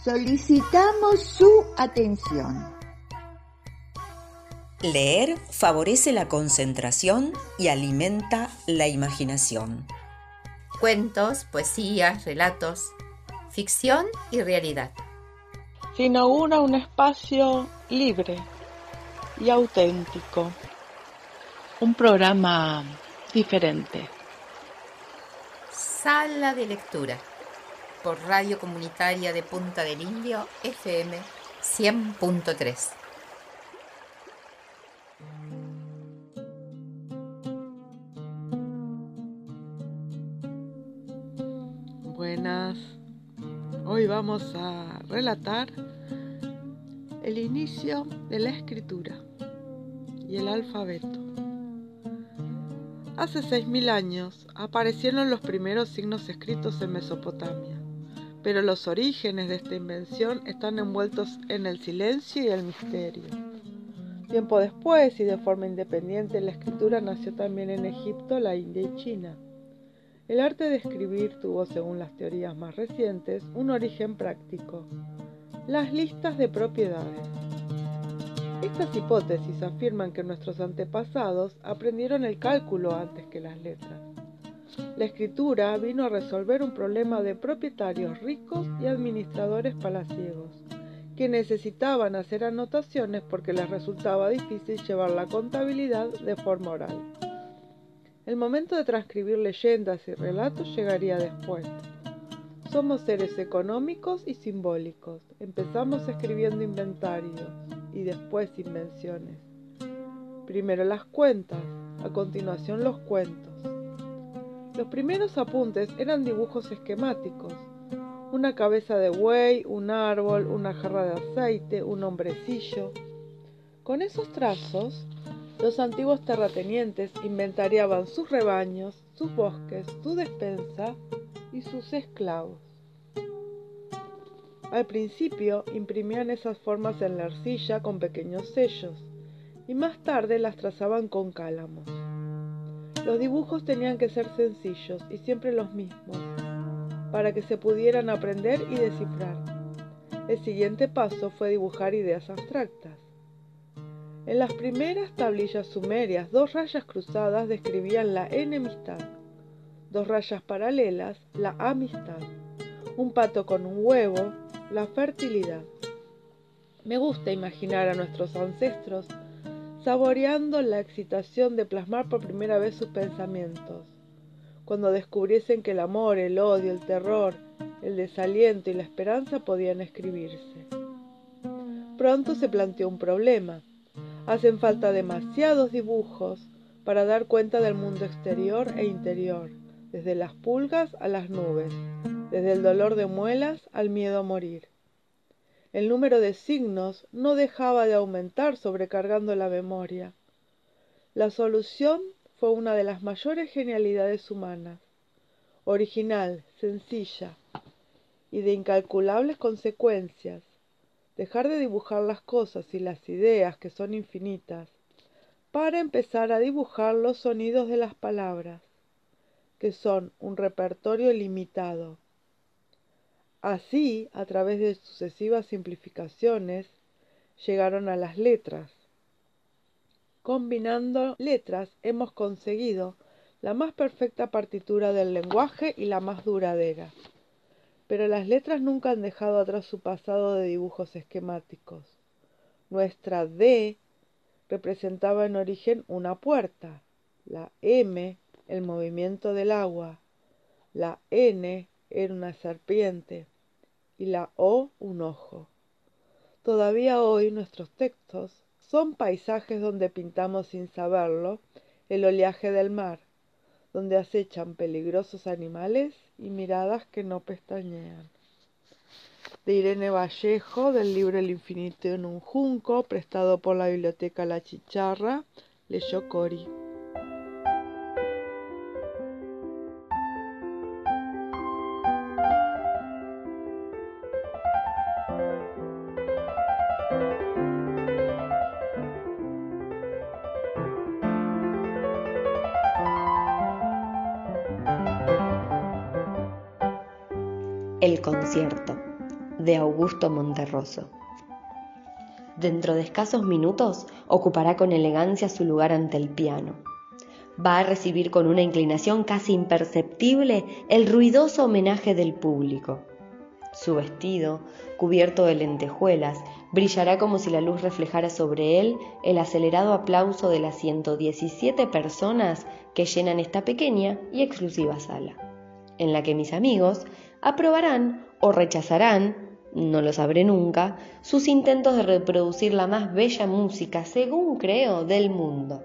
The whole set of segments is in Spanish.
Solicitamos su atención. Leer favorece la concentración y alimenta la imaginación. Cuentos, poesías, relatos, ficción y realidad. Se inaugura un espacio libre y auténtico. Un programa diferente. Sala de lectura por Radio Comunitaria de Punta del Indio, FM 100.3. Buenas. Hoy vamos a relatar el inicio de la escritura y el alfabeto. Hace 6.000 años aparecieron los primeros signos escritos en Mesopotamia, pero los orígenes de esta invención están envueltos en el silencio y el misterio. Tiempo después y de forma independiente, la escritura nació también en Egipto, la India y China. El arte de escribir tuvo, según las teorías más recientes, un origen práctico: las listas de propiedades. Estas hipótesis afirman que nuestros antepasados aprendieron el cálculo antes que las letras. La escritura vino a resolver un problema de propietarios ricos y administradores palaciegos, que necesitaban hacer anotaciones porque les resultaba difícil llevar la contabilidad de forma oral. El momento de transcribir leyendas y relatos llegaría después. Somos seres económicos y simbólicos. Empezamos escribiendo inventarios y después invenciones. Primero las cuentas, a continuación los cuentos. Los primeros apuntes eran dibujos esquemáticos: una cabeza de buey, un árbol, una jarra de aceite, un hombrecillo. Con esos trazos, los antiguos terratenientes inventariaban sus rebaños, sus bosques, su despensa y sus esclavos. Al principio imprimían esas formas en la arcilla con pequeños sellos y más tarde las trazaban con cálamos. Los dibujos tenían que ser sencillos y siempre los mismos, para que se pudieran aprender y descifrar. El siguiente paso fue dibujar ideas abstractas. En las primeras tablillas sumerias, 2 rayas cruzadas describían la enemistad, 2 rayas paralelas, la amistad, un pato con un huevo, la fertilidad. Me gusta imaginar a nuestros ancestros saboreando la excitación de plasmar por primera vez sus pensamientos, cuando descubriesen que el amor, el odio, el terror, el desaliento y la esperanza podían escribirse. Pronto se planteó un problema. Hacen falta demasiados dibujos para dar cuenta del mundo exterior e interior, desde las pulgas a las nubes, desde el dolor de muelas al miedo a morir. El número de signos no dejaba de aumentar, sobrecargando la memoria. La solución fue una de las mayores genialidades humanas: original, sencilla y de incalculables consecuencias. Dejar de dibujar las cosas y las ideas, que son infinitas, para empezar a dibujar los sonidos de las palabras, que son un repertorio limitado. Así, a través de sucesivas simplificaciones, llegaron a las letras. Combinando letras hemos conseguido la más perfecta partitura del lenguaje y la más duradera. Pero las letras nunca han dejado atrás su pasado de dibujos esquemáticos. Nuestra D representaba en origen una puerta, la M el movimiento del agua, la N era una serpiente y la O un ojo. Todavía hoy nuestros textos son paisajes donde pintamos sin saberlo el oleaje del mar, donde acechan peligrosos animales y miradas que no pestañean. De Irene Vallejo, del libro El infinito en un junco, prestado por la Biblioteca La Chicharra, leyó Cori. El concierto, de Augusto Monterroso. Dentro de escasos minutos ocupará con elegancia su lugar ante el piano. Va a recibir con una inclinación casi imperceptible el ruidoso homenaje del público. Su vestido, cubierto de lentejuelas, brillará como si la luz reflejara sobre él el acelerado aplauso de las 117 personas que llenan esta pequeña y exclusiva sala, en la que mis amigos aprobarán o rechazarán, no lo sabré nunca, sus intentos de reproducir la más bella música, según creo, del mundo.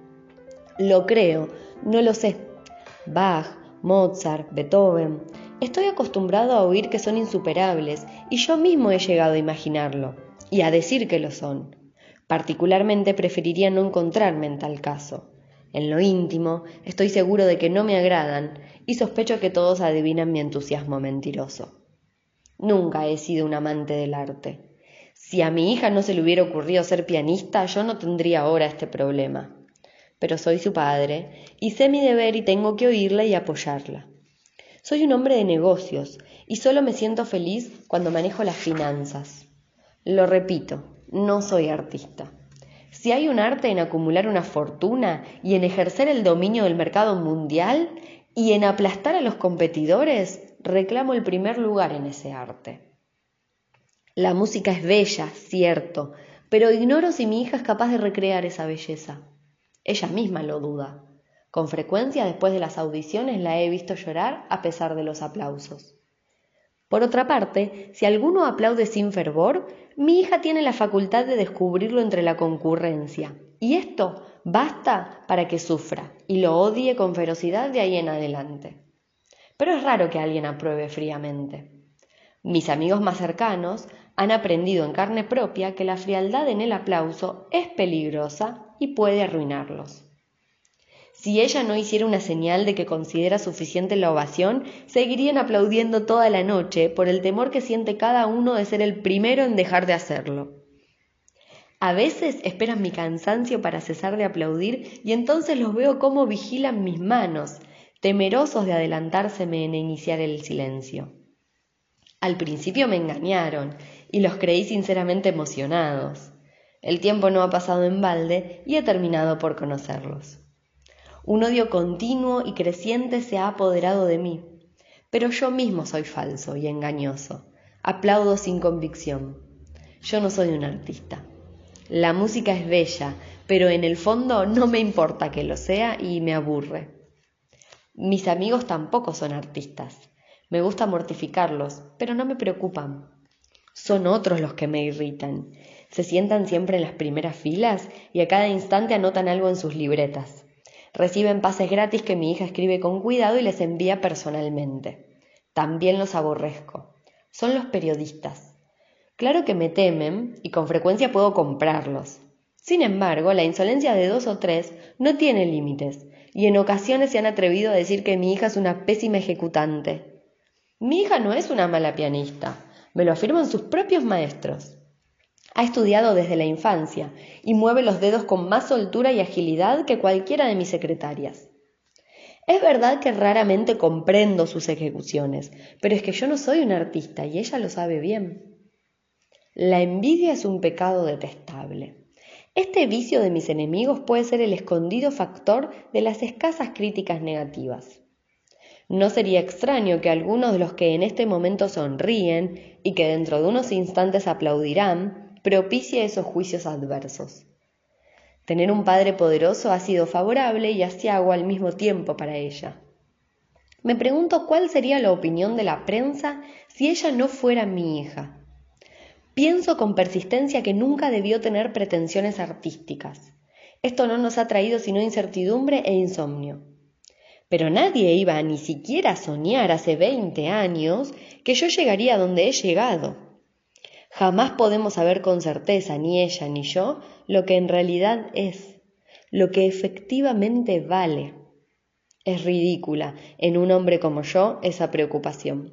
Lo creo, no lo sé. Bach, Mozart, Beethoven. Estoy acostumbrado a oír que son insuperables y yo mismo he llegado a imaginarlo y a decir que lo son. Particularmente preferiría no encontrarme en tal caso. En lo íntimo estoy seguro de que no me agradan y sospecho que todos adivinan mi entusiasmo mentiroso. Nunca he sido un amante del arte. Si a mi hija no se le hubiera ocurrido ser pianista, yo no tendría ahora este problema. Pero soy su padre y sé mi deber y tengo que oírla y apoyarla. Soy un hombre de negocios y solo me siento feliz cuando manejo las finanzas. Lo repito, no soy artista. Si hay un arte en acumular una fortuna y en ejercer el dominio del mercado mundial y en aplastar a los competidores, reclamo el primer lugar en ese arte. La música es bella, cierto, pero ignoro si mi hija es capaz de recrear esa belleza. Ella misma lo duda. Con frecuencia, después de las audiciones, la he visto llorar a pesar de los aplausos. Por otra parte, si alguno aplaude sin fervor, mi hija tiene la facultad de descubrirlo entre la concurrencia, y esto basta para que sufra y lo odie con ferocidad de ahí en adelante. Pero es raro que alguien apruebe fríamente. Mis amigos más cercanos han aprendido en carne propia que la frialdad en el aplauso es peligrosa y puede arruinarlos. Si ella no hiciera una señal de que considera suficiente la ovación, seguirían aplaudiendo toda la noche por el temor que siente cada uno de ser el primero en dejar de hacerlo. A veces esperan mi cansancio para cesar de aplaudir y entonces los veo cómo vigilan mis manos, temerosos de adelantárseme en iniciar el silencio. Al principio me engañaron y los creí sinceramente emocionados. El tiempo no ha pasado en balde y he terminado por conocerlos. Un odio continuo y creciente se ha apoderado de mí, pero yo mismo soy falso y engañoso. Aplaudo sin convicción. Yo no soy un artista. La música es bella, pero en el fondo no me importa que lo sea y me aburre. Mis amigos tampoco son artistas. Me gusta mortificarlos, pero no me preocupan. Son otros los que me irritan. Se sientan siempre en las primeras filas y a cada instante anotan algo en sus libretas. Reciben pases gratis que mi hija escribe con cuidado y les envía personalmente. También los aborrezco. Son los periodistas. Claro que me temen y con frecuencia puedo comprarlos. Sin embargo, la insolencia de 2 o 3 no tiene límites y en ocasiones se han atrevido a decir que mi hija es una pésima ejecutante. Mi hija no es una mala pianista, me lo afirman sus propios maestros. Ha estudiado desde la infancia y mueve los dedos con más soltura y agilidad que cualquiera de mis secretarias. Es verdad que raramente comprendo sus ejecuciones, pero es que yo no soy un artista y ella lo sabe bien. La envidia es un pecado detestable. Este vicio de mis enemigos puede ser el escondido factor de las escasas críticas negativas. No sería extraño que algunos de los que en este momento sonríen y que dentro de unos instantes aplaudirán, propicie esos juicios adversos. Tener un padre poderoso ha sido favorable y aciago al mismo tiempo para ella. Me pregunto cuál sería la opinión de la prensa si ella no fuera mi hija. Pienso con persistencia que nunca debió tener pretensiones artísticas. Esto no nos ha traído sino incertidumbre e insomnio. Pero nadie iba ni siquiera a soñar hace 20 años que yo llegaría a donde he llegado. Jamás podemos saber con certeza, ni ella ni yo, lo que en realidad es, lo que efectivamente vale. Es ridícula en un hombre como yo esa preocupación.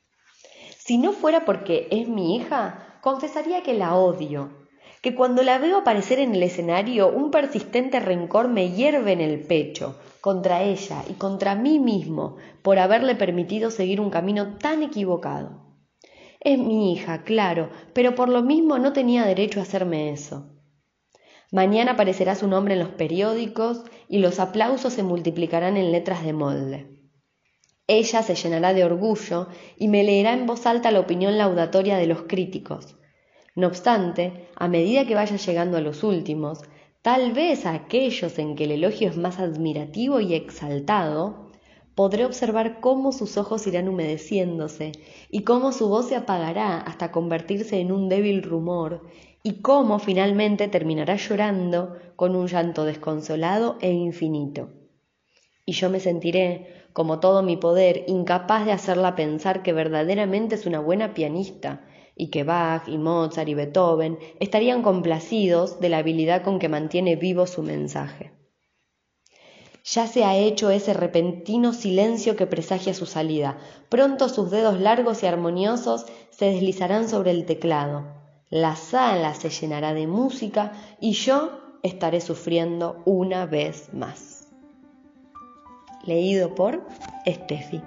Si no fuera porque es mi hija, confesaría que la odio, que cuando la veo aparecer en el escenario un persistente rencor me hierve en el pecho, contra ella y contra mí mismo, por haberle permitido seguir un camino tan equivocado. Es mi hija, claro, pero por lo mismo no tenía derecho a hacerme eso. Mañana aparecerá su nombre en los periódicos y los aplausos se multiplicarán en letras de molde. Ella se llenará de orgullo y me leerá en voz alta la opinión laudatoria de los críticos. No obstante, a medida que vaya llegando a los últimos, tal vez a aquellos en que el elogio es más admirativo y exaltado, podré observar cómo sus ojos irán humedeciéndose y cómo su voz se apagará hasta convertirse en un débil rumor y cómo finalmente terminará llorando con un llanto desconsolado e infinito. Y yo me sentiré, como todo mi poder, incapaz de hacerla pensar que verdaderamente es una buena pianista y que Bach y Mozart y Beethoven estarían complacidos de la habilidad con que mantiene vivo su mensaje. Ya se ha hecho ese repentino silencio que presagia su salida. Pronto sus dedos largos y armoniosos se deslizarán sobre el teclado. La sala se llenará de música y yo estaré sufriendo una vez más. Leído por Steffi.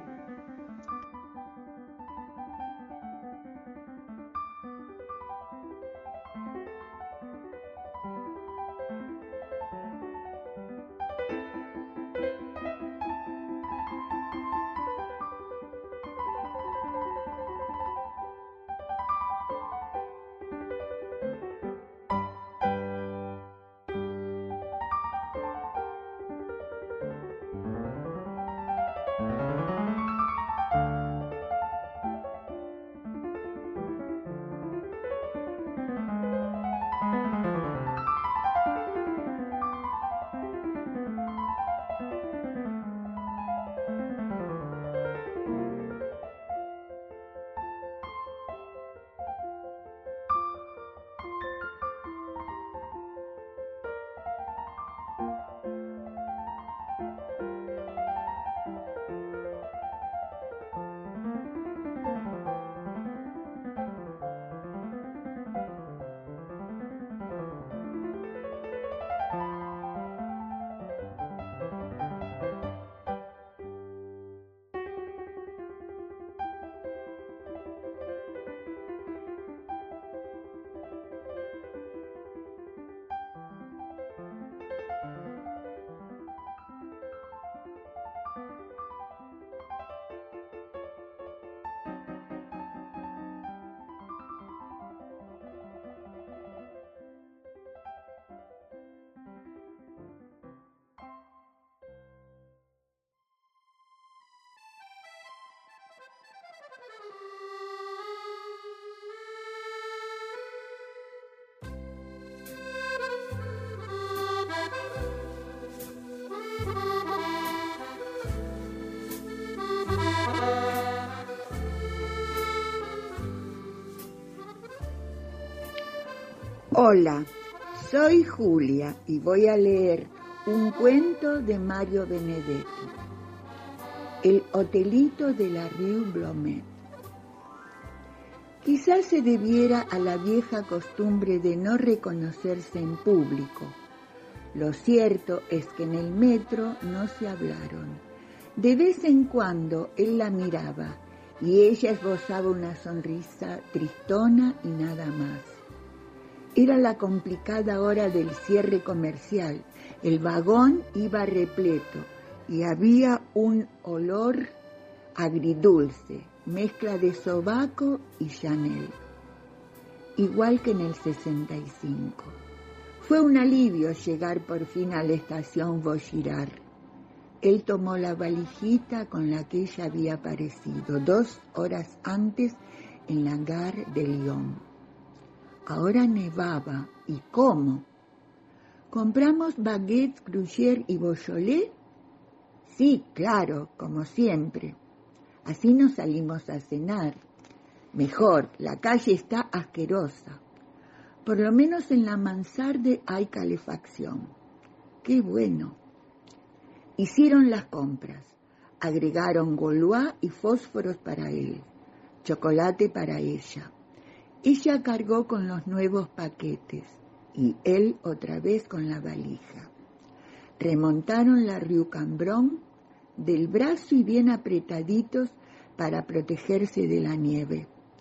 Hola, soy Julia y voy a leer un cuento de Mario Benedetti, El hotelito de la Rue Blomet. Quizás se debiera a la vieja costumbre de no reconocerse en público. Lo cierto es que en el metro no se hablaron. De vez en cuando él la miraba y ella esbozaba una sonrisa tristona y nada más. Era la complicada hora del cierre comercial. El vagón iba repleto y había un olor agridulce, mezcla de sobaco y Chanel, igual que en el 65. Fue un alivio llegar por fin a la estación Vaugirard. Él tomó la valijita con la que ella había aparecido 2 horas antes en la gare de Lyon. Ahora nevaba. ¿Y cómo? ¿Compramos baguettes, gruyère y Beaujolais? Sí, claro, como siempre. Así nos salimos a cenar. Mejor, la calle está asquerosa. Por lo menos en la mansarde hay calefacción. ¡Qué bueno! Hicieron las compras. Agregaron Gaulois y fósforos para él, chocolate para ella. Ella cargó con los nuevos paquetes y él otra vez con la valija. Remontaron la Rue Cambron del brazo y bien apretaditos para protegerse de la nieve.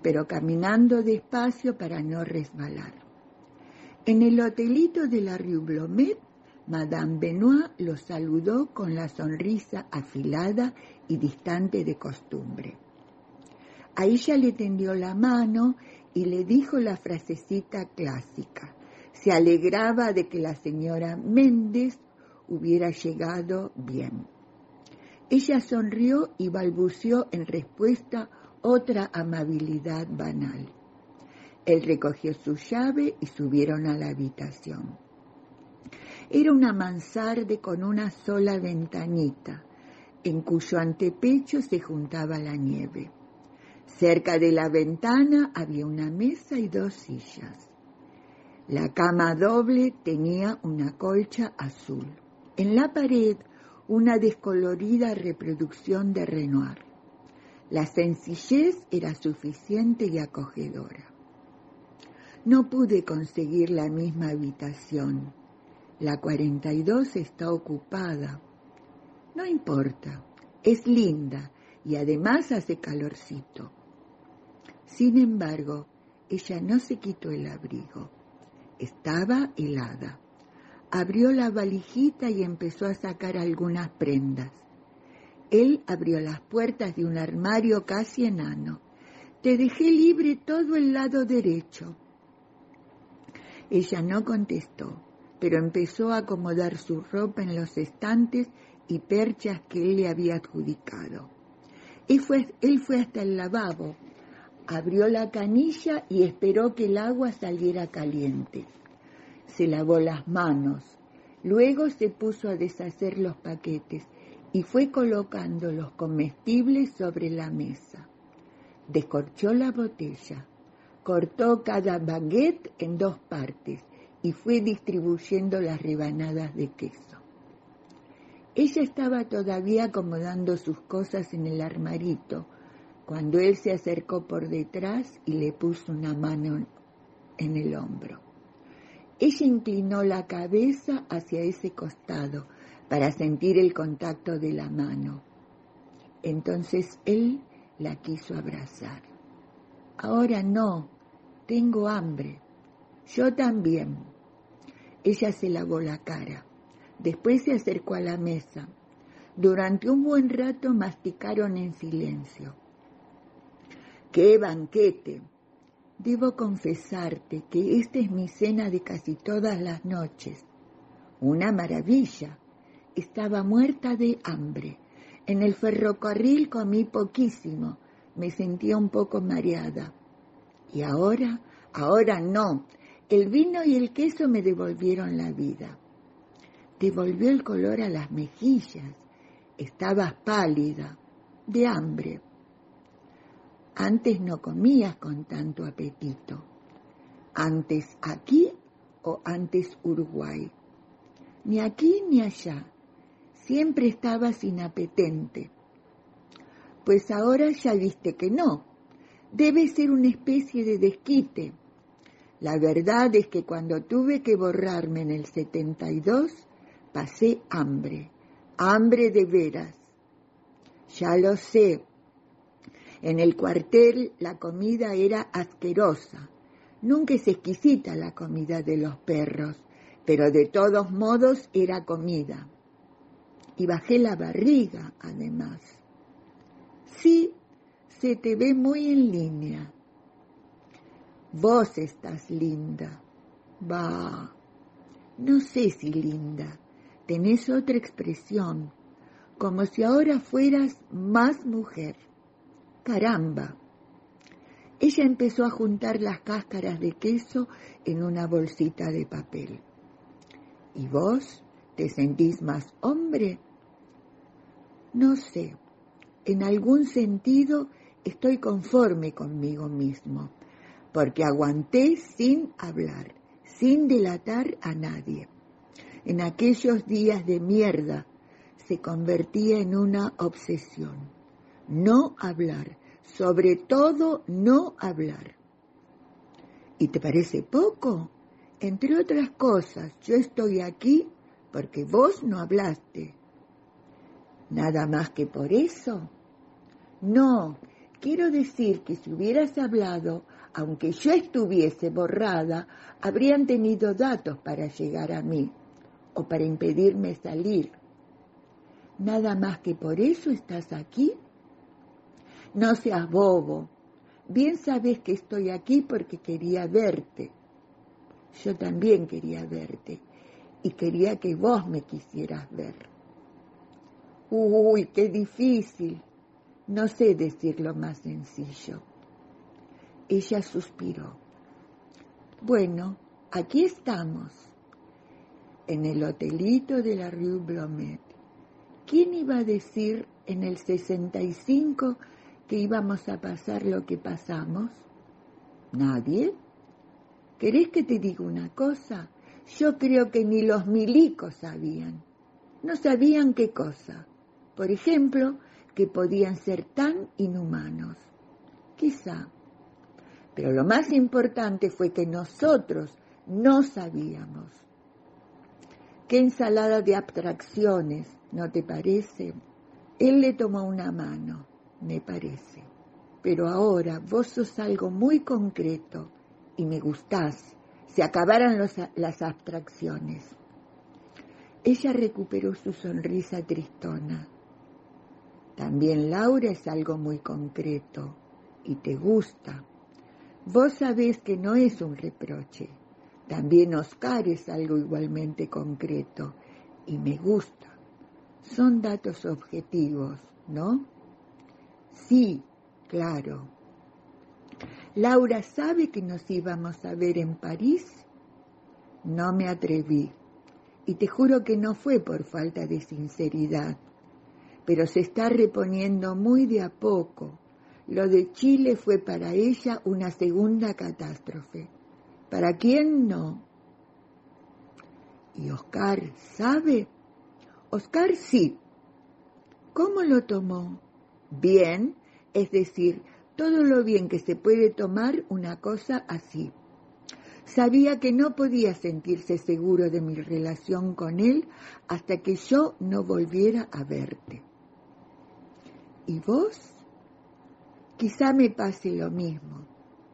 pero caminando despacio para no resbalar. En el hotelito de la Rue Blomet, Madame Benoît lo saludó con la sonrisa afilada y distante de costumbre. A ella le tendió la mano y le dijo la frasecita clásica. Se alegraba de que la señora Méndez hubiera llegado bien. Ella sonrió y balbuceó en respuesta otra amabilidad banal. Él recogió su llave y subieron a la habitación. Era una mansarde con una sola ventanita, en cuyo antepecho se juntaba la nieve. Cerca de la ventana había una mesa y 2 sillas. La cama doble tenía una colcha azul. En la pared, una descolorida reproducción de Renoir. La sencillez era suficiente y acogedora. No pude conseguir la misma habitación. La 42 está ocupada. No importa, es linda y además hace calorcito. Sin embargo, ella no se quitó el abrigo. Estaba helada. Abrió la valijita y empezó a sacar algunas prendas. Él abrió las puertas de un armario casi enano. Te dejé libre todo el lado derecho. Ella no contestó, pero empezó a acomodar su ropa en los estantes y perchas que él le había adjudicado. Él fue hasta el lavabo, abrió la canilla y esperó que el agua saliera caliente. Se lavó las manos, luego se puso a deshacer los paquetes y fue colocando los comestibles sobre la mesa. Descorchó la botella, cortó cada baguette en 2 partes y fue distribuyendo las rebanadas de queso. Ella estaba todavía acomodando sus cosas en el armarito cuando él se acercó por detrás y le puso una mano en el hombro. Ella inclinó la cabeza hacia ese costado para sentir el contacto de la mano. Entonces él la quiso abrazar. Ahora no, tengo hambre. Yo también. Ella se lavó la cara. Después se acercó a la mesa. Durante un buen rato masticaron en silencio. ¡Qué banquete! Debo confesarte que esta es mi cena de casi todas las noches. Una maravilla. Estaba muerta de hambre. En el ferrocarril comí poquísimo. Me sentía un poco mareada. Y ahora no. El vino y el queso me devolvieron la vida. Devolvió el color a las mejillas. Estabas pálida, de hambre. Antes no comías con tanto apetito. ¿Antes aquí o antes Uruguay? Ni aquí ni allá. Siempre estabas inapetente. Pues ahora ya viste que no. Debe ser una especie de desquite. La verdad es que cuando tuve que borrarme en el 72, pasé hambre. Hambre de veras. Ya lo sé. En el cuartel la comida era asquerosa. Nunca es exquisita la comida de los perros, pero de todos modos era comida. Y bajé la barriga, además. Sí, se te ve muy en línea. Vos estás linda. Bah, no sé si linda. Tenés otra expresión, como si ahora fueras más mujer. Caramba. Ella empezó a juntar las cáscaras de queso en una bolsita de papel. ¿Y vos te sentís más hombre? No sé. En algún sentido estoy conforme conmigo mismo, porque aguanté sin hablar, sin delatar a nadie. En aquellos días de mierda se convertía en una obsesión. No hablar, sobre todo no hablar. ¿Y te parece poco? Entre otras cosas, yo estoy aquí porque vos no hablaste. ¿Nada más que por eso? No, Quiero decir que si hubieras hablado, aunque yo estuviese borrada, habrían tenido datos para llegar a mí o para impedirme salir. ¿Nada más que por eso estás aquí? No seas bobo. Bien sabes que estoy aquí porque quería verte. Yo también quería verte y quería que vos me quisieras ver. Uy, qué difícil. No sé decirlo más sencillo. Ella suspiró. Bueno, aquí estamos, en el hotelito de la Rue Blomet. ¿Quién iba a decir en el 65 que íbamos a pasar lo que pasamos? ¿Nadie? ¿Querés que te diga una cosa? Yo creo que ni los milicos sabían. No sabían qué cosa. Por ejemplo, que podían ser tan inhumanos. Quizá. Pero lo más importante fue que nosotros no sabíamos. Qué ensalada de abstracciones, ¿no te parece? Él le tomó una mano, me parece. Pero ahora vos sos algo muy concreto y me gustás. Se acabaran las abstracciones. Ella recuperó su sonrisa tristona. También Laura es algo muy concreto y te gusta. Vos sabés que no es un reproche. También Oscar es algo igualmente concreto y me gusta. Son datos objetivos, ¿no? Sí, claro. ¿Laura sabe que nos íbamos a ver en París? No me atreví. Y te juro que no fue por falta de sinceridad. Pero se está reponiendo muy de a poco. Lo de Chile fue para ella una segunda catástrofe. ¿Para quién no? ¿Y Oscar sabe? Oscar sí. ¿Cómo lo tomó? Bien, es decir, todo lo bien que se puede tomar una cosa así. Sabía que no podía sentirse seguro de mi relación con él hasta que yo no volviera a verte. ¿Y vos? Quizá me pase lo mismo.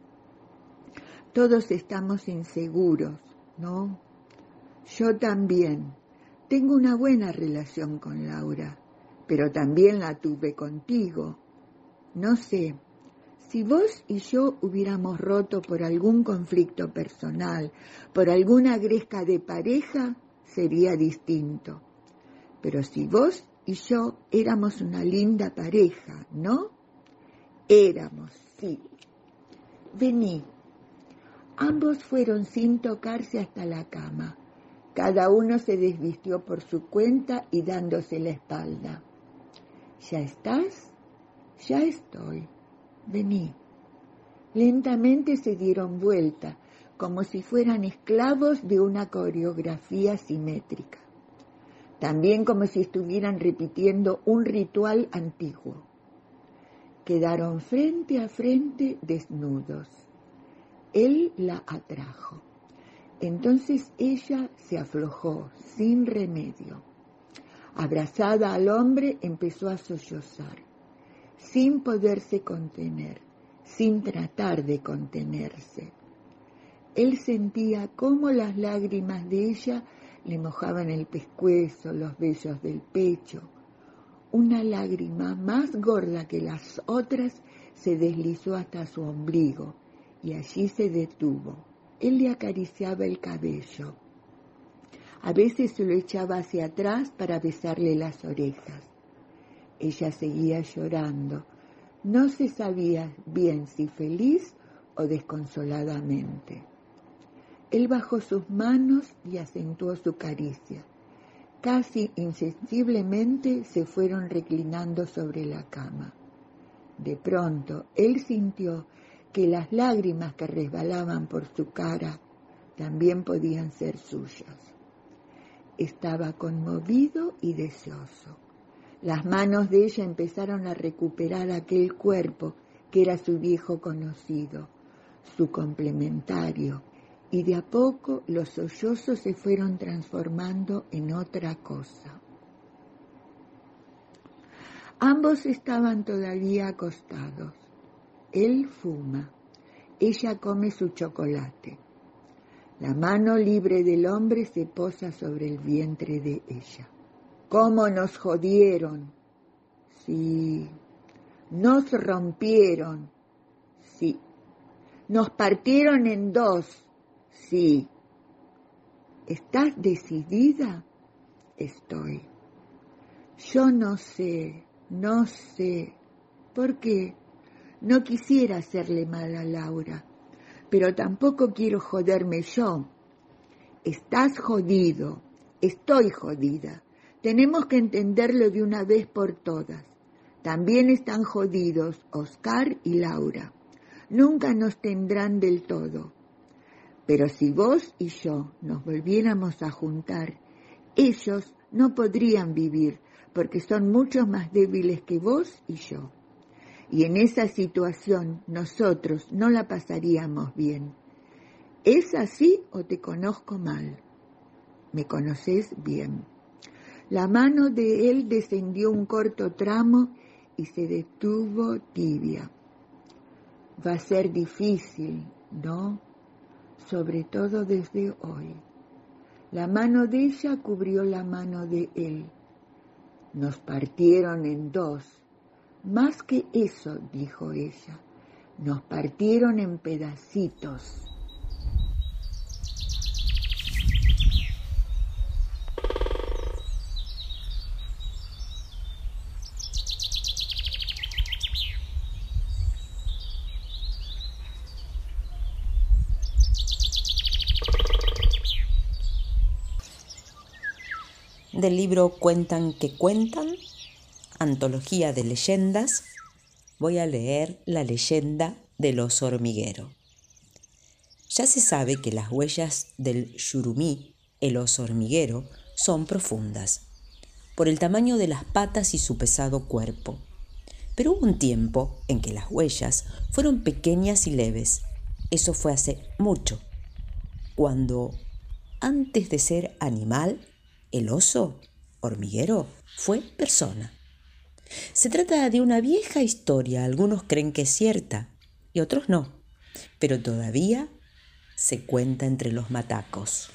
Todos estamos inseguros, ¿no? Yo también. Tengo una buena relación con Laura, pero también la tuve contigo. No sé, si vos y yo hubiéramos roto por algún conflicto personal, por alguna gresca de pareja, sería distinto. Pero si vos y yo éramos una linda pareja, ¿no? Éramos, sí. Vení. Ambos fueron sin tocarse hasta la cama. Cada uno se desvistió por su cuenta y dándose la espalda. ¿Ya estás? Ya estoy. Vení. Lentamente se dieron vuelta, como si fueran esclavos de una coreografía simétrica. También como si estuvieran repitiendo un ritual antiguo. Quedaron frente a frente desnudos. Él la atrajo. Entonces ella se aflojó sin remedio. Abrazada al hombre empezó a sollozar, sin poderse contener, sin tratar de contenerse. Él sentía cómo las lágrimas de ella le mojaban el pescuezo, los vellos del pecho. Una lágrima más gorda que las otras se deslizó hasta su ombligo y allí se detuvo. Él le acariciaba el cabello. A veces se lo echaba hacia atrás para besarle las orejas. Ella seguía llorando. No se sabía bien si feliz o desconsoladamente. Él bajó sus manos y acentuó su caricia. Casi insensiblemente se fueron reclinando sobre la cama. De pronto, él sintió que las lágrimas que resbalaban por su cara también podían ser suyas. Estaba conmovido y deseoso. Las manos de ella empezaron a recuperar aquel cuerpo que era su viejo conocido, su complementario, y de a poco los sollozos se fueron transformando en otra cosa. Ambos estaban todavía acostados. Él fuma, ella come su chocolate. La mano libre del hombre se posa sobre el vientre de ella. ¿Cómo nos jodieron? Sí. Nos rompieron. Sí. Nos partieron en dos. Sí. ¿Estás decidida? Estoy. Yo no sé. ¿Por qué? No quisiera hacerle mal a Laura, pero tampoco quiero joderme yo. Estás jodido. Estoy jodida. Tenemos que entenderlo de una vez por todas. También están jodidos Oscar y Laura. Nunca nos tendrán del todo. Pero si vos y yo nos volviéramos a juntar, ellos no podrían vivir porque son mucho más débiles que vos y yo. Y en esa situación nosotros no la pasaríamos bien. ¿Es así o te conozco mal? Me conoces bien. La mano de él descendió un corto tramo y se detuvo tibia. Va a ser difícil, ¿no? Sobre todo desde hoy. La mano de ella cubrió la mano de él. Nos partieron en dos. Más que eso, dijo ella, nos partieron en pedacitos. Del libro Cuentan que cuentan, antología de leyendas, voy a leer la leyenda del oso hormiguero. Ya se sabe que las huellas del yurumí, el oso hormiguero, son profundas, por el tamaño de las patas y su pesado cuerpo. Pero hubo un tiempo en que las huellas fueron pequeñas y leves. Eso fue hace mucho, cuando, antes de ser animal, el oso hormiguero fue persona. Se trata de una vieja historia, algunos creen que es cierta y otros no, pero todavía se cuenta entre los matacos.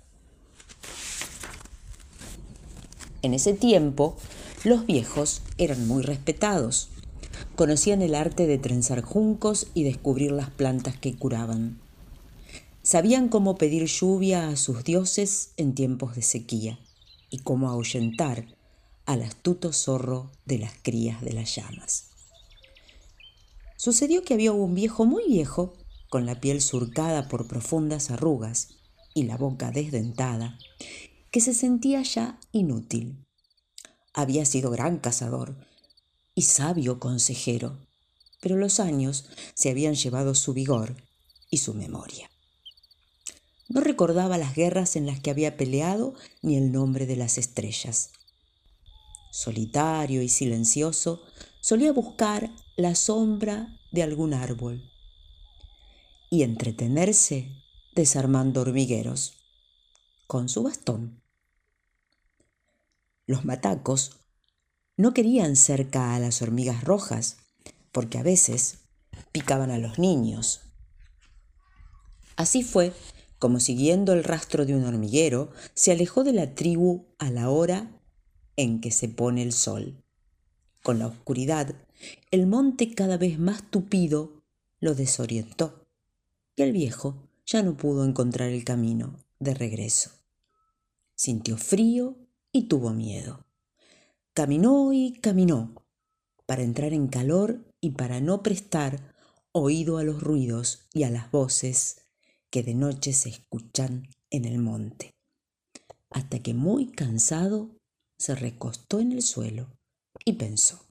En ese tiempo, los viejos eran muy respetados. Conocían el arte de trenzar juncos y descubrir las plantas que curaban. Sabían cómo pedir lluvia a sus dioses en tiempos de sequía y cómo ahuyentar al astuto zorro de las crías de las llamas. Sucedió que había un viejo muy viejo, con la piel surcada por profundas arrugas y la boca desdentada, que se sentía ya inútil. Había sido gran cazador y sabio consejero, pero los años se habían llevado su vigor y su memoria. No recordaba las guerras en las que había peleado ni el nombre de las estrellas. Solitario y silencioso, solía buscar la sombra de algún árbol y entretenerse desarmando hormigueros con su bastón. Los matacos no querían cerca a las hormigas rojas porque a veces picaban a los niños. Así fue como, siguiendo el rastro de un hormiguero, se alejó de la tribu a la hora en que se pone el sol. Con la oscuridad, el monte cada vez más tupido lo desorientó y el viejo ya no pudo encontrar el camino de regreso. Sintió frío y tuvo miedo. Caminó y caminó para entrar en calor y para no prestar oído a los ruidos y a las voces que de noche se escuchan en el monte, hasta que muy cansado se recostó en el suelo y pensó: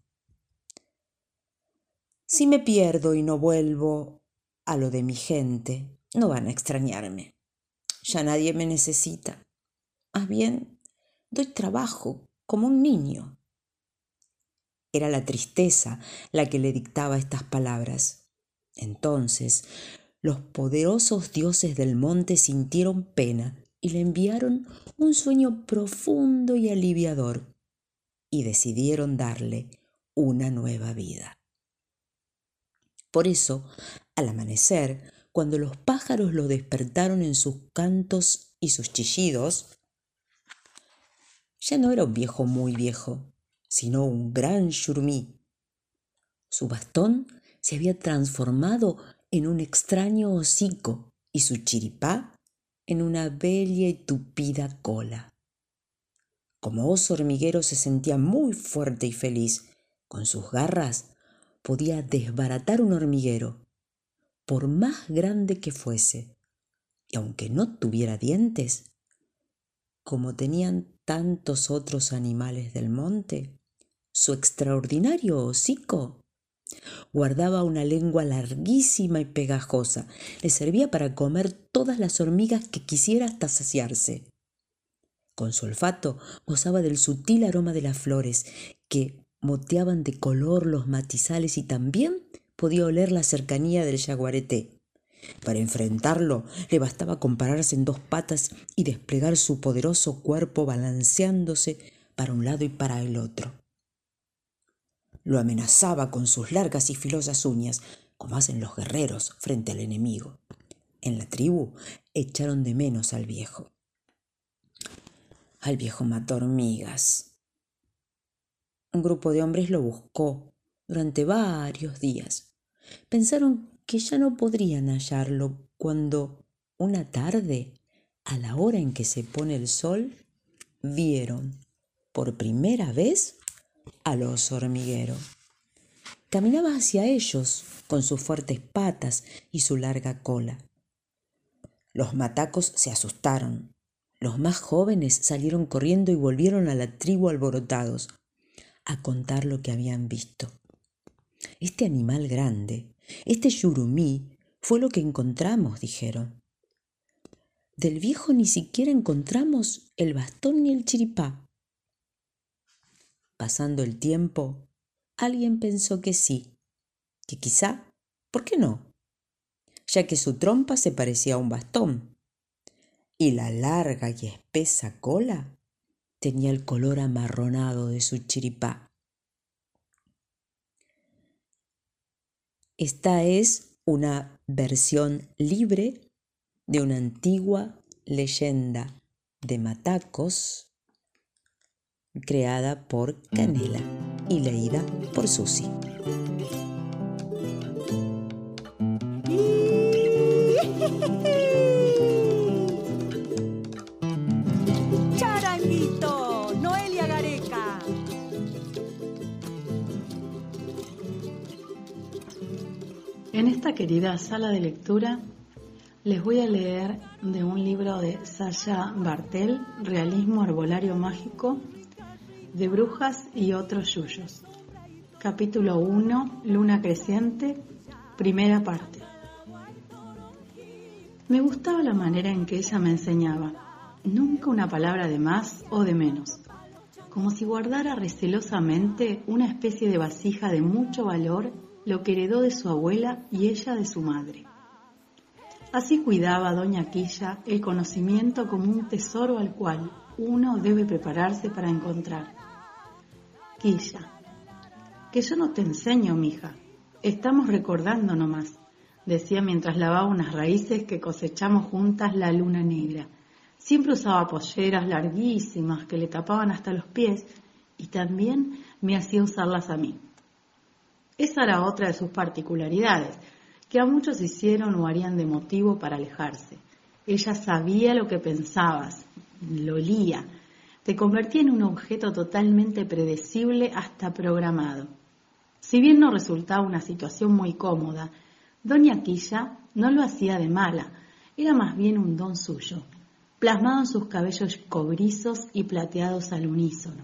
si me pierdo y no vuelvo a lo de mi gente, no van a extrañarme. Ya nadie me necesita. Más bien, doy trabajo como un niño. Era la tristeza la que le dictaba estas palabras. Entonces, los poderosos dioses del monte sintieron pena y le enviaron un sueño profundo y aliviador y decidieron darle una nueva vida. Por eso, al amanecer, cuando los pájaros lo despertaron en sus cantos y sus chillidos, ya no era un viejo muy viejo, sino un gran yurumí. Su bastón se había transformado en un extraño hocico y su chiripá en una bella y tupida cola. Como oso hormiguero se sentía muy fuerte y feliz. Con sus garras podía desbaratar un hormiguero, por más grande que fuese, y aunque no tuviera dientes, como tenían tantos otros animales del monte, su extraordinario hocico guardaba una lengua larguísima y pegajosa. Le servía para comer todas las hormigas que quisiera hasta saciarse. Con su olfato gozaba del sutil aroma de las flores que moteaban de color los matizales y también podía oler la cercanía del yaguareté. Para enfrentarlo le bastaba con pararse en dos patas y desplegar su poderoso cuerpo balanceándose para un lado y para el otro. Lo amenazaba con sus largas y filosas uñas, como hacen los guerreros frente al enemigo. En la tribu echaron de menos al viejo. Al viejo matahormigas. Un grupo de hombres lo buscó durante varios días. Pensaron que ya no podrían hallarlo cuando, una tarde, a la hora en que se pone el sol, vieron por primera vez al oso hormiguero. Caminaba hacia ellos con sus fuertes patas y su larga cola. Los matacos se asustaron. Los más jóvenes salieron corriendo y volvieron a la tribu alborotados a contar lo que habían visto. Este animal grande, este yurumí, fue lo que encontramos, dijeron. Del viejo ni siquiera encontramos el bastón ni el chiripá. Pasando el tiempo, alguien pensó que sí, que quizá, ¿por qué no? Ya que su trompa se parecía a un bastón y la larga y espesa cola tenía el color amarronado de su chiripá. Esta es una versión libre de una antigua leyenda de matacos creada por Canela y leída por Susi. Charanguito, Noelia Gareca. En esta querida sala de lectura les voy a leer de un libro de Sasha Bartel, Realismo Arbolario Mágico, de Brujas y otros yuyos. Capítulo 1, Luna Creciente, primera parte. Me gustaba la manera en que ella me enseñaba, nunca una palabra de más o de menos, como si guardara recelosamente una especie de vasija de mucho valor, lo que heredó de su abuela y ella de su madre. Así cuidaba doña Quilla el conocimiento como un tesoro al cual uno debe prepararse para encontrar. Quilla, que yo no te enseño, mija, estamos recordando nomás, decía mientras lavaba unas raíces que cosechamos juntas la luna negra. Siempre usaba polleras larguísimas que le tapaban hasta los pies y también me hacía usarlas a mí. Esa era otra de sus particularidades, que a muchos hicieron o harían de motivo para alejarse. Ella sabía lo que pensabas, lo olía, te convertía en un objeto totalmente predecible hasta programado. Si bien no resultaba una situación muy cómoda, doña Quilla no lo hacía de mala, era más bien un don suyo, plasmado en sus cabellos cobrizos y plateados al unísono.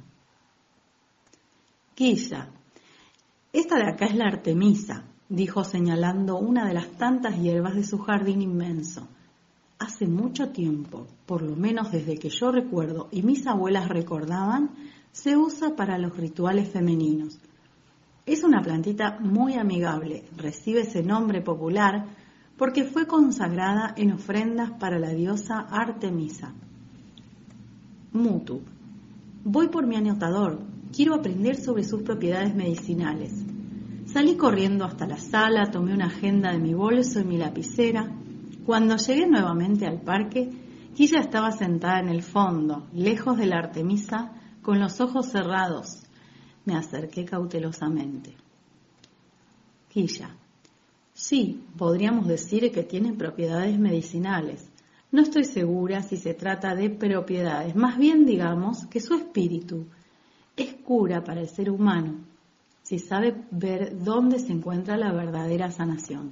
Quilla, esta de acá es la Artemisa, dijo señalando una de las tantas hierbas de su jardín inmenso. Hace mucho tiempo, por lo menos desde que yo recuerdo y mis abuelas recordaban, se usa para los rituales femeninos. Es una plantita muy amigable, recibe ese nombre popular porque fue consagrada en ofrendas para la diosa Artemisa. Mutu, voy por mi anotador, quiero aprender sobre sus propiedades medicinales. Salí corriendo hasta la sala, tomé una agenda de mi bolso y mi lapicera. Cuando llegué nuevamente al parque, Quilla estaba sentada en el fondo, lejos de la Artemisa, con los ojos cerrados. Me acerqué cautelosamente. Quilla: sí, podríamos decir que tiene propiedades medicinales. No estoy segura si se trata de propiedades, más bien digamos que su espíritu es cura para el ser humano, si sabe ver dónde se encuentra la verdadera sanación.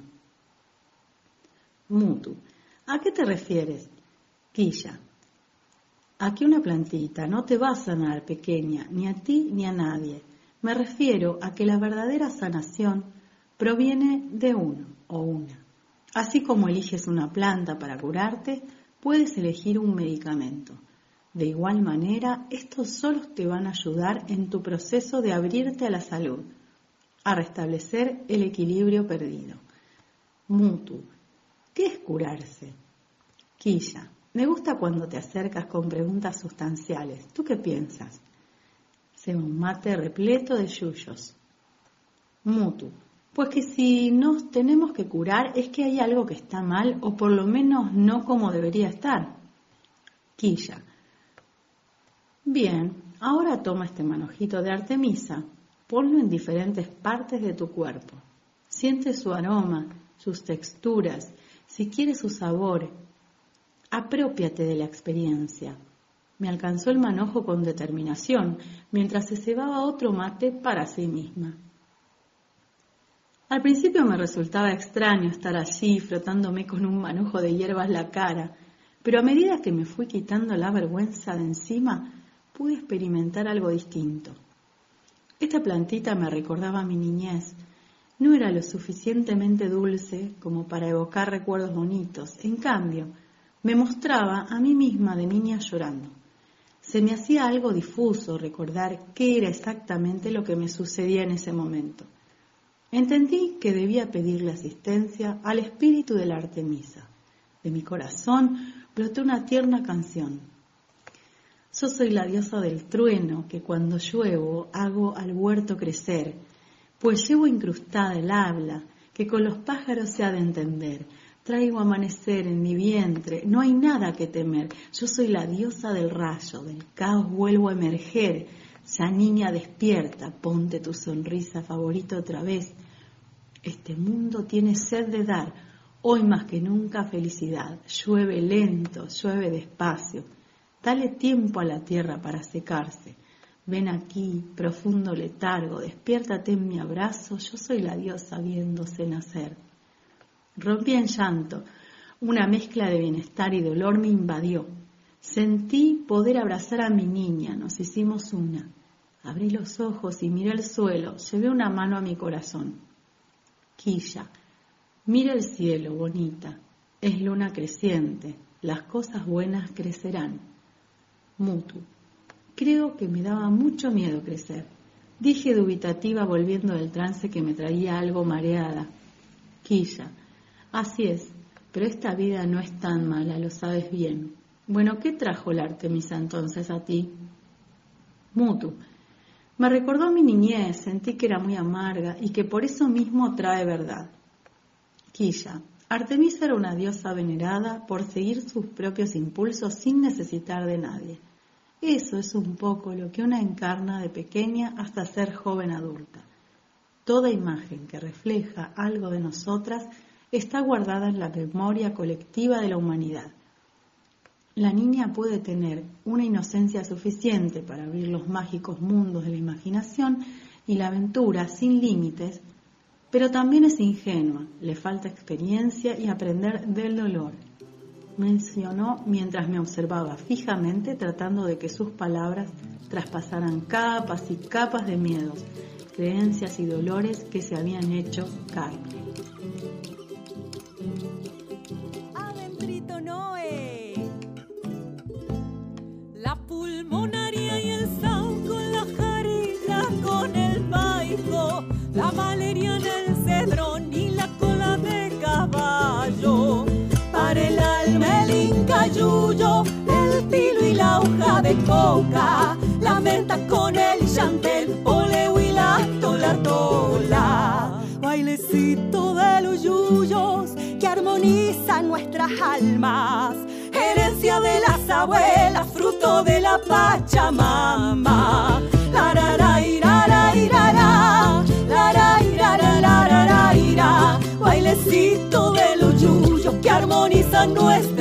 Mutu: ¿a qué te refieres? Quilla: a que una plantita no te va a sanar, pequeña, ni a ti ni a nadie. Me refiero a que la verdadera sanación proviene de uno o una. Así como eliges una planta para curarte, puedes elegir un medicamento. De igual manera, estos solos te van a ayudar en tu proceso de abrirte a la salud, a restablecer el equilibrio perdido. Mutu: ¿qué es curarse? Quilla: me gusta cuando te acercas con preguntas sustanciales. ¿Tú qué piensas? Se un mate repleto de yuyos. Mutu: pues que si nos tenemos que curar es que hay algo que está mal o por lo menos no como debería estar. Quilla: bien, ahora toma este manojito de Artemisa, ponlo en diferentes partes de tu cuerpo. Siente su aroma, sus texturas, si quieres su sabor. Apropiate de la experiencia. Me alcanzó el manojo con determinación, mientras se cebaba otro mate para sí misma. Al principio me resultaba extraño estar allí frotándome con un manojo de hierbas la cara, pero a medida que me fui quitando la vergüenza de encima, pude experimentar algo distinto. Esta plantita me recordaba a mi niñez. No era lo suficientemente dulce como para evocar recuerdos bonitos. En cambio, me mostraba a mí misma de niña llorando. Se me hacía algo difuso recordar qué era exactamente lo que me sucedía en ese momento. Entendí que debía pedirle asistencia al espíritu de la Artemisa. De mi corazón brotó una tierna canción. Yo soy la diosa del trueno que cuando lluevo hago al huerto crecer, pues llevo incrustada el habla que con los pájaros se ha de entender. Traigo amanecer en mi vientre, no hay nada que temer. Yo soy la diosa del rayo, del caos vuelvo a emerger. Ya niña despierta, ponte tu sonrisa favorita otra vez. Este mundo tiene sed de dar, hoy más que nunca felicidad. Llueve lento, llueve despacio. Dale tiempo a la tierra para secarse. Ven aquí, profundo letargo, despiértate en mi abrazo. Yo soy la diosa viéndose nacer. Rompí en llanto, una mezcla de bienestar y dolor me invadió. Sentí poder abrazar a mi niña, nos hicimos una. Abrí los ojos y miré el suelo, llevé una mano a mi corazón. Quilla: mira el cielo, bonita, es luna creciente, las cosas buenas crecerán. Mutu: creo que me daba mucho miedo crecer. Dije dubitativa volviendo del trance que me traía algo mareada. Quilla: así es, pero esta vida no es tan mala, lo sabes bien. Bueno, ¿qué trajo la Artemisa entonces a ti? Mutu: me recordó a mi niñez, sentí que era muy amarga y que por eso mismo trae verdad. Quilla: Artemisa era una diosa venerada por seguir sus propios impulsos sin necesitar de nadie. Eso es un poco lo que una encarna de pequeña hasta ser joven adulta. Toda imagen que refleja algo de nosotras está guardada en la memoria colectiva de la humanidad. La niña puede tener una inocencia suficiente para abrir los mágicos mundos de la imaginación y la aventura sin límites, pero también es ingenua, le falta experiencia y aprender del dolor, mencionó mientras me observaba fijamente tratando de que sus palabras traspasaran capas y capas de miedos, creencias y dolores que se habían hecho carne. Adentrito Noé, la pulmonaria y el sauco, la jarilla con el maico, la valeriana, el cedrón y la cola de caballo. Para el alma el incayuyo, el pilo y la hoja de coca, la menta con el chantel, poleo y la tola tola. bailecito de los yuyos que armonizan nuestras almas, herencia de las abuelas, fruto de la Pachamama. La la la ira la ira la la ira la ira, bailecito de los yuyos que armonizan nuestras